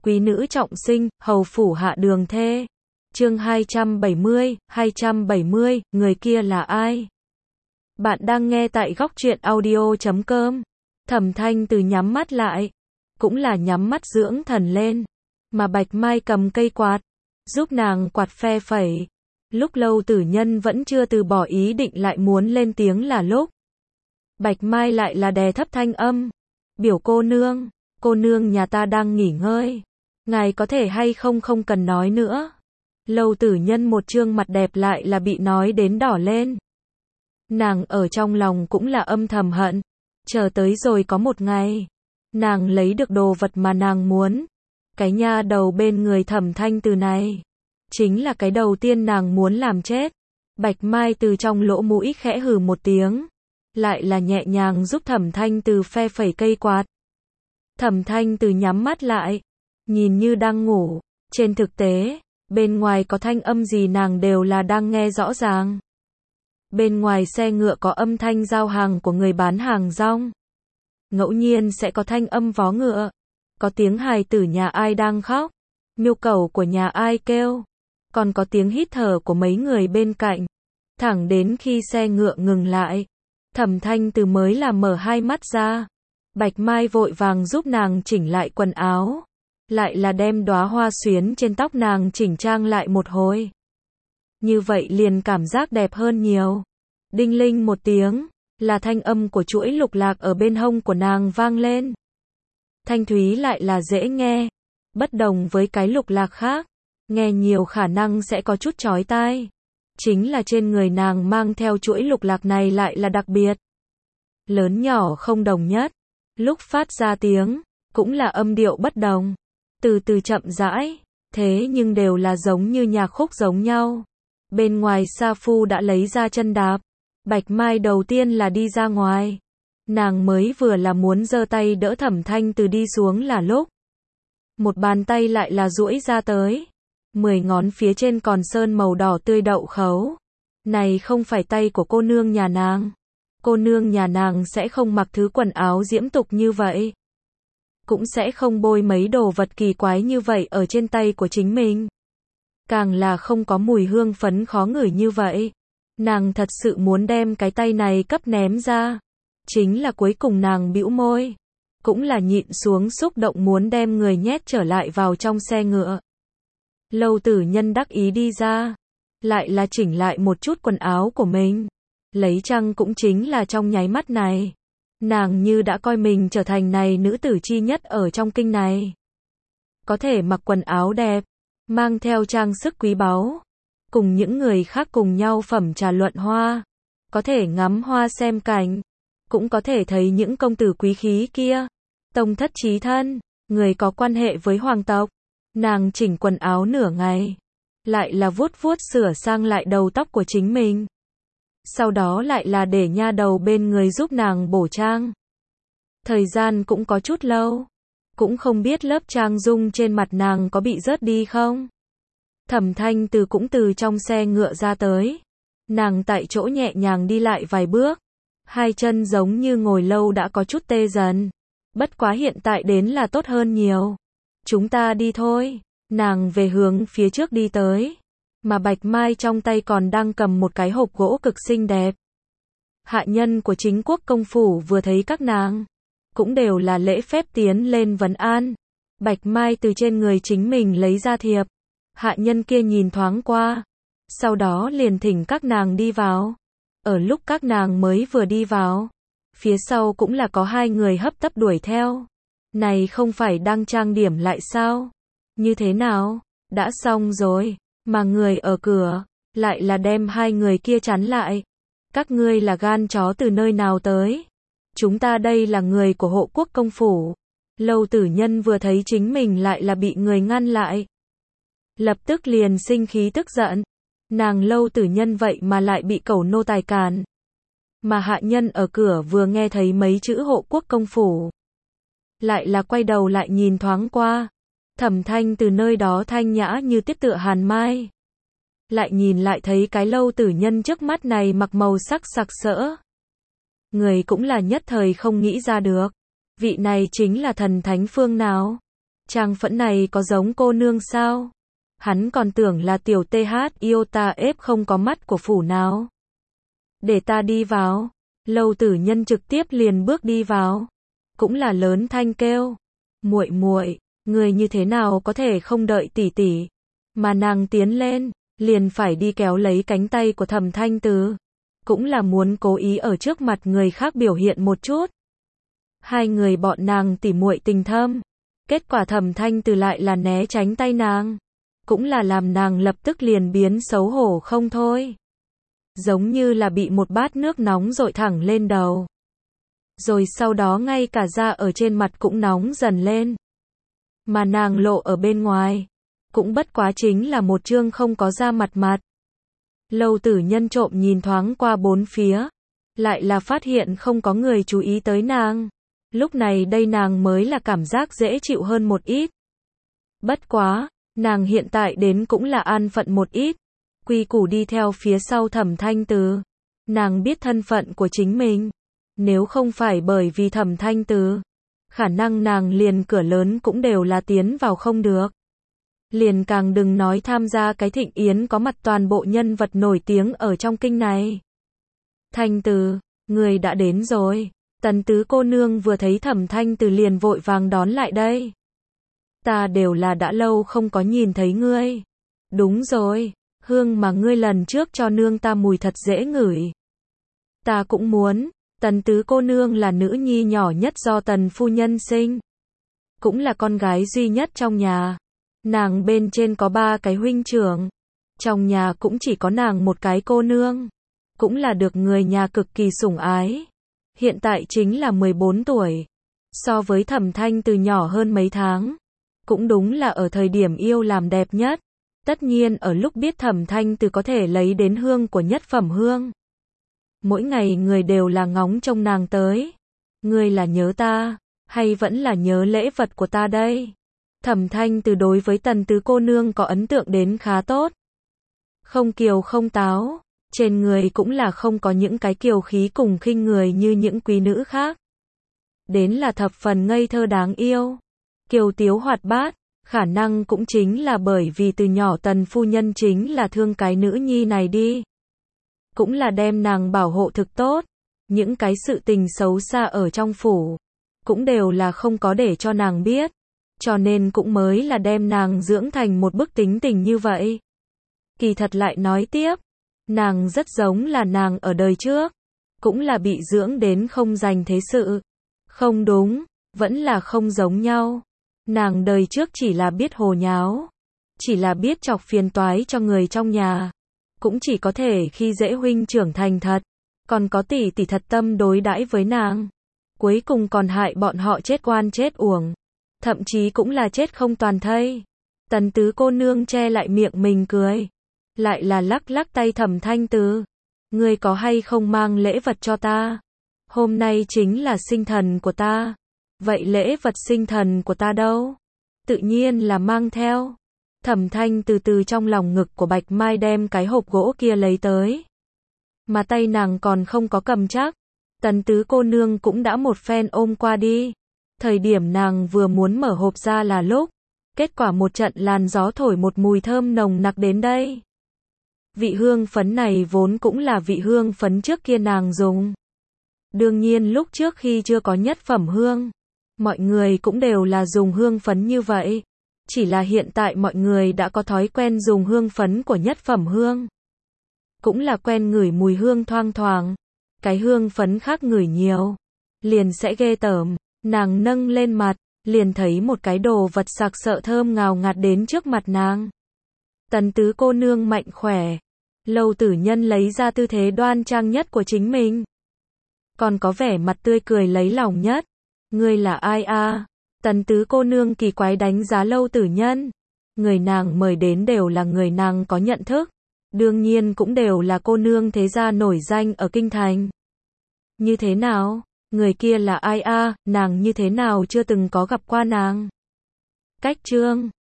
quý nữ trọng sinh, hầu phủ hạ đường thê. Chương 270, người kia là ai? Bạn đang nghe tại góc truyện audio.com. Thẩm Thanh Từ nhắm mắt lại, cũng là nhắm mắt dưỡng thần lên, mà Bạch Mai cầm cây quạt, giúp nàng quạt phe phẩy. Lúc Lâu Tử Nhân vẫn chưa từ bỏ ý định lại muốn lên tiếng là lúc Bạch Mai lại là đè thấp thanh âm, biểu cô nương nhà ta đang nghỉ ngơi, ngài có thể hay không không cần nói nữa. Lâu Tử Nhân một trương mặt đẹp lại là bị nói đến đỏ lên. Nàng ở trong lòng cũng là âm thầm hận, chờ tới rồi có một ngày, nàng lấy được đồ vật mà nàng muốn, cái nha đầu bên người Thẩm Thanh Từ này, chính là cái đầu tiên nàng muốn làm chết. Bạch Mai từ trong lỗ mũi khẽ hừ một tiếng, lại là nhẹ nhàng giúp Thẩm Thanh Từ phe phẩy cây quạt. Thẩm Thanh Từ nhắm mắt lại, nhìn như đang ngủ, trên thực tế, bên ngoài có thanh âm gì nàng đều là đang nghe rõ ràng. Bên ngoài xe ngựa có âm thanh giao hàng của người bán hàng rong. Ngẫu nhiên sẽ có thanh âm vó ngựa, có tiếng hài tử nhà ai đang khóc, miêu cẩu của nhà ai kêu, còn có tiếng hít thở của mấy người bên cạnh. Thẳng đến khi xe ngựa ngừng lại, Thẩm Thanh Từ mới là mở hai mắt ra. Bạch Mai vội vàng giúp nàng chỉnh lại quần áo, lại là đem đóa hoa xuyến trên tóc nàng chỉnh trang lại một hồi. Như vậy liền cảm giác đẹp hơn nhiều. Đinh linh một tiếng, là thanh âm của chuỗi lục lạc ở bên hông của nàng vang lên. Thanh thúy lại là dễ nghe, bất đồng với cái lục lạc khác, nghe nhiều khả năng sẽ có chút chói tai. Chính là trên người nàng mang theo chuỗi lục lạc này lại là đặc biệt. Lớn nhỏ không đồng nhất, lúc phát ra tiếng, cũng là âm điệu bất đồng, từ từ chậm rãi, thế nhưng đều là giống như nhạc khúc giống nhau. Bên ngoài Sa Phu đã lấy ra chân đạp, Bạch Mai đầu tiên là đi ra ngoài. Nàng mới vừa là muốn giơ tay đỡ Thẩm Thanh Từ đi xuống là lúc một bàn tay lại là duỗi ra tới, 10 ngón phía trên còn sơn màu đỏ tươi đậu khấu. Này không phải tay của cô nương nhà nàng. Cô nương nhà nàng sẽ không mặc thứ quần áo diễm tục như vậy, cũng sẽ không bôi mấy đồ vật kỳ quái như vậy ở trên tay của chính mình, càng là không có mùi hương phấn khó ngửi như vậy. Nàng thật sự muốn đem cái tay này cấp ném ra, chính là cuối cùng nàng bĩu môi, cũng là nhịn xuống xúc động muốn đem người nhét trở lại vào trong xe ngựa. Lâu Tử Nhân đắc ý đi ra, lại là chỉnh lại một chút quần áo của mình. Lấy chăng cũng chính là trong nháy mắt này, nàng như đã coi mình trở thành này nữ tử chi nhất ở trong kinh này. Có thể mặc quần áo đẹp, mang theo trang sức quý báu, cùng những người khác cùng nhau phẩm trà luận hoa, có thể ngắm hoa xem cảnh, cũng có thể thấy những công tử quý khí kia, tông thất chí thân, người có quan hệ với hoàng tộc. Nàng chỉnh quần áo nửa ngày, lại là vuốt vuốt sửa sang lại đầu tóc của chính mình. Sau đó lại là để nha đầu bên người giúp nàng bổ trang. Thời gian cũng có chút lâu, cũng không biết lớp trang dung trên mặt nàng có bị rớt đi không. Thẩm Thanh Từ cũng từ trong xe ngựa ra tới, nàng tại chỗ nhẹ nhàng đi lại vài bước, hai chân giống như ngồi lâu đã có chút tê dần, bất quá hiện tại đến là tốt hơn nhiều. Chúng ta đi thôi. Nàng về hướng phía trước đi tới, mà Bạch Mai trong tay còn đang cầm một cái hộp gỗ cực xinh đẹp. Hạ nhân của Chính Quốc công phủ vừa thấy các nàng, cũng đều là lễ phép tiến lên vấn an. Bạch Mai từ trên người chính mình lấy ra thiệp, hạ nhân kia nhìn thoáng qua, sau đó liền thỉnh các nàng đi vào. Ở lúc các nàng mới vừa đi vào, phía sau cũng là có hai người hấp tấp đuổi theo. Này không phải đang trang điểm lại sao? Như thế nào? Đã xong rồi, mà người ở cửa lại là đem hai người kia chắn lại. Các ngươi là gan chó từ nơi nào tới? Chúng ta đây là người của Hộ Quốc công phủ. Lâu Tử Nhân vừa thấy chính mình lại là bị người ngăn lại, lập tức liền sinh khí tức giận. Nàng Lâu Tử Nhân vậy mà lại bị cẩu nô tài cản. Mà hạ nhân ở cửa vừa nghe thấy mấy chữ Hộ Quốc công phủ, lại là quay đầu lại nhìn thoáng qua. Thẩm Thanh Từ nơi đó thanh nhã như tiếp tựa hàn mai, lại nhìn lại thấy cái Lâu Tử Nhân trước mắt này mặc màu sắc sặc sỡ. Người cũng là nhất thời không nghĩ ra được, vị này chính là thần thánh phương nào. Trang Phẫn này có giống cô nương sao? Hắn còn tưởng là tiểu TH yêu ta ép không có mắt của phủ nào. Để ta đi vào. Lâu Tử Nhân trực tiếp liền bước đi vào. Cũng là lớn thanh kêu. Muội muội, người như thế nào có thể không đợi tỷ tỷ. Mà nàng tiến lên, liền phải đi kéo lấy cánh tay của Thẩm Thanh Từ. Cũng là muốn cố ý ở trước mặt người khác biểu hiện một chút. Hai người bọn nàng tỉ muội tình thâm. Kết quả Thẩm Thanh Từ lại là né tránh tay nàng. Cũng là làm nàng lập tức liền biến xấu hổ không thôi. Giống như là bị một bát nước nóng dội thẳng lên đầu. Rồi sau đó ngay cả da ở trên mặt cũng nóng dần lên. Mà nàng lộ ở bên ngoài. Cũng bất quá chính là một chương không có da mặt mặt. Lâu Tử Nhân trộm nhìn thoáng qua bốn phía. Lại là phát hiện không có người chú ý tới nàng. Lúc này đây nàng mới là cảm giác dễ chịu hơn một ít. Bất quá, nàng hiện tại đến cũng là an phận một ít. Quy củ đi theo phía sau Thẩm Thanh Từ. Nàng biết thân phận của chính mình. Nếu không phải bởi vì Thẩm Thanh Từ, khả năng nàng liền cửa lớn cũng đều là tiến vào không được. Liền càng đừng nói tham gia cái thịnh yến có mặt toàn bộ nhân vật nổi tiếng ở trong kinh này. Thanh Từ, người đã đến rồi. Tần tứ cô nương vừa thấy Thẩm Thanh Từ liền vội vàng đón lại đây. Ta đều là đã lâu không có nhìn thấy ngươi. Đúng rồi, hương mà ngươi lần trước cho nương ta mùi thật dễ ngửi. Ta cũng muốn. Tần tứ cô nương là nữ nhi nhỏ nhất do Tần phu nhân sinh. Cũng là con gái duy nhất trong nhà. Nàng bên trên có 3 cái huynh trưởng. Trong nhà cũng chỉ có nàng một cái cô nương. Cũng là được người nhà cực kỳ sủng ái. Hiện tại chính là 14 tuổi. So với Thẩm Thanh Từ nhỏ hơn mấy tháng. Cũng đúng là ở thời điểm yêu làm đẹp nhất. Tất nhiên ở lúc biết Thẩm Thanh Từ có thể lấy đến hương của nhất phẩm hương. Mỗi ngày người đều là ngóng trông nàng tới. Ngươi là nhớ ta, hay vẫn là nhớ lễ vật của ta đây? Thẩm Thanh Từ đối với Tần tứ cô nương có ấn tượng đến khá tốt. Không kiều không táo, trên người cũng là không có những cái kiều khí cùng khinh người như những quý nữ khác. Đến là thập phần ngây thơ đáng yêu, kiều tiếu hoạt bát, khả năng cũng chính là bởi vì từ nhỏ Tần phu nhân chính là thương cái nữ nhi này đi. Cũng là đem nàng bảo hộ thực tốt, những cái sự tình xấu xa ở trong phủ, cũng đều là không có để cho nàng biết, cho nên cũng mới là đem nàng dưỡng thành một bức tính tình như vậy. Kỳ thật lại nói tiếp, nàng rất giống là nàng ở đời trước, cũng là bị dưỡng đến không dành thế sự. Không đúng, vẫn là không giống nhau. Nàng đời trước chỉ là biết hồ nháo, chỉ là biết chọc phiền toái cho người trong nhà. Cũng chỉ có thể khi dễ huynh trưởng thành thật, còn có tỷ tỷ thật tâm đối đãi với nàng. Cuối cùng còn hại bọn họ chết oan chết uổng, thậm chí cũng là chết không toàn thây. Tần tứ cô nương che lại miệng mình cười, lại là lắc lắc tay Thẩm Thanh Từ. Ngươi có hay không mang lễ vật cho ta? Hôm nay chính là sinh thần của ta. Vậy lễ vật sinh thần của ta đâu? Tự nhiên là mang theo. Thẩm Thanh từ trong lòng ngực của Bạch Mai đem cái hộp gỗ kia lấy tới. Mà tay nàng còn không có cầm chắc. Tần tứ cô nương cũng đã một phen ôm qua đi. Thời điểm nàng vừa muốn mở hộp ra là lúc. Kết quả một trận làn gió thổi một mùi thơm nồng nặc đến đây. Vị hương phấn này vốn cũng là vị hương phấn trước kia nàng dùng. Đương nhiên lúc trước khi chưa có nhất phẩm hương, mọi người cũng đều là dùng hương phấn như vậy. Chỉ là hiện tại mọi người đã có thói quen dùng hương phấn của nhất phẩm hương. Cũng là quen ngửi mùi hương thoang thoảng. Cái hương phấn khác ngửi nhiều, liền sẽ ghê tởm. Nàng nâng lên mặt, liền thấy một cái đồ vật sặc sỡ thơm ngào ngạt đến trước mặt nàng. Tần tứ cô nương mạnh khỏe. Lâu Tử Nhân lấy ra tư thế đoan trang nhất của chính mình. Còn có vẻ mặt tươi cười lấy lòng nhất. Ngươi là ai a? Tần tứ cô nương kỳ quái đánh giá Lâu Tử Nhân. Người nàng mời đến đều là người nàng có nhận thức. Đương nhiên cũng đều là cô nương thế gia nổi danh ở kinh thành. Như thế nào? Người kia là ai a? Nàng như thế nào chưa từng có gặp qua nàng? Cách chương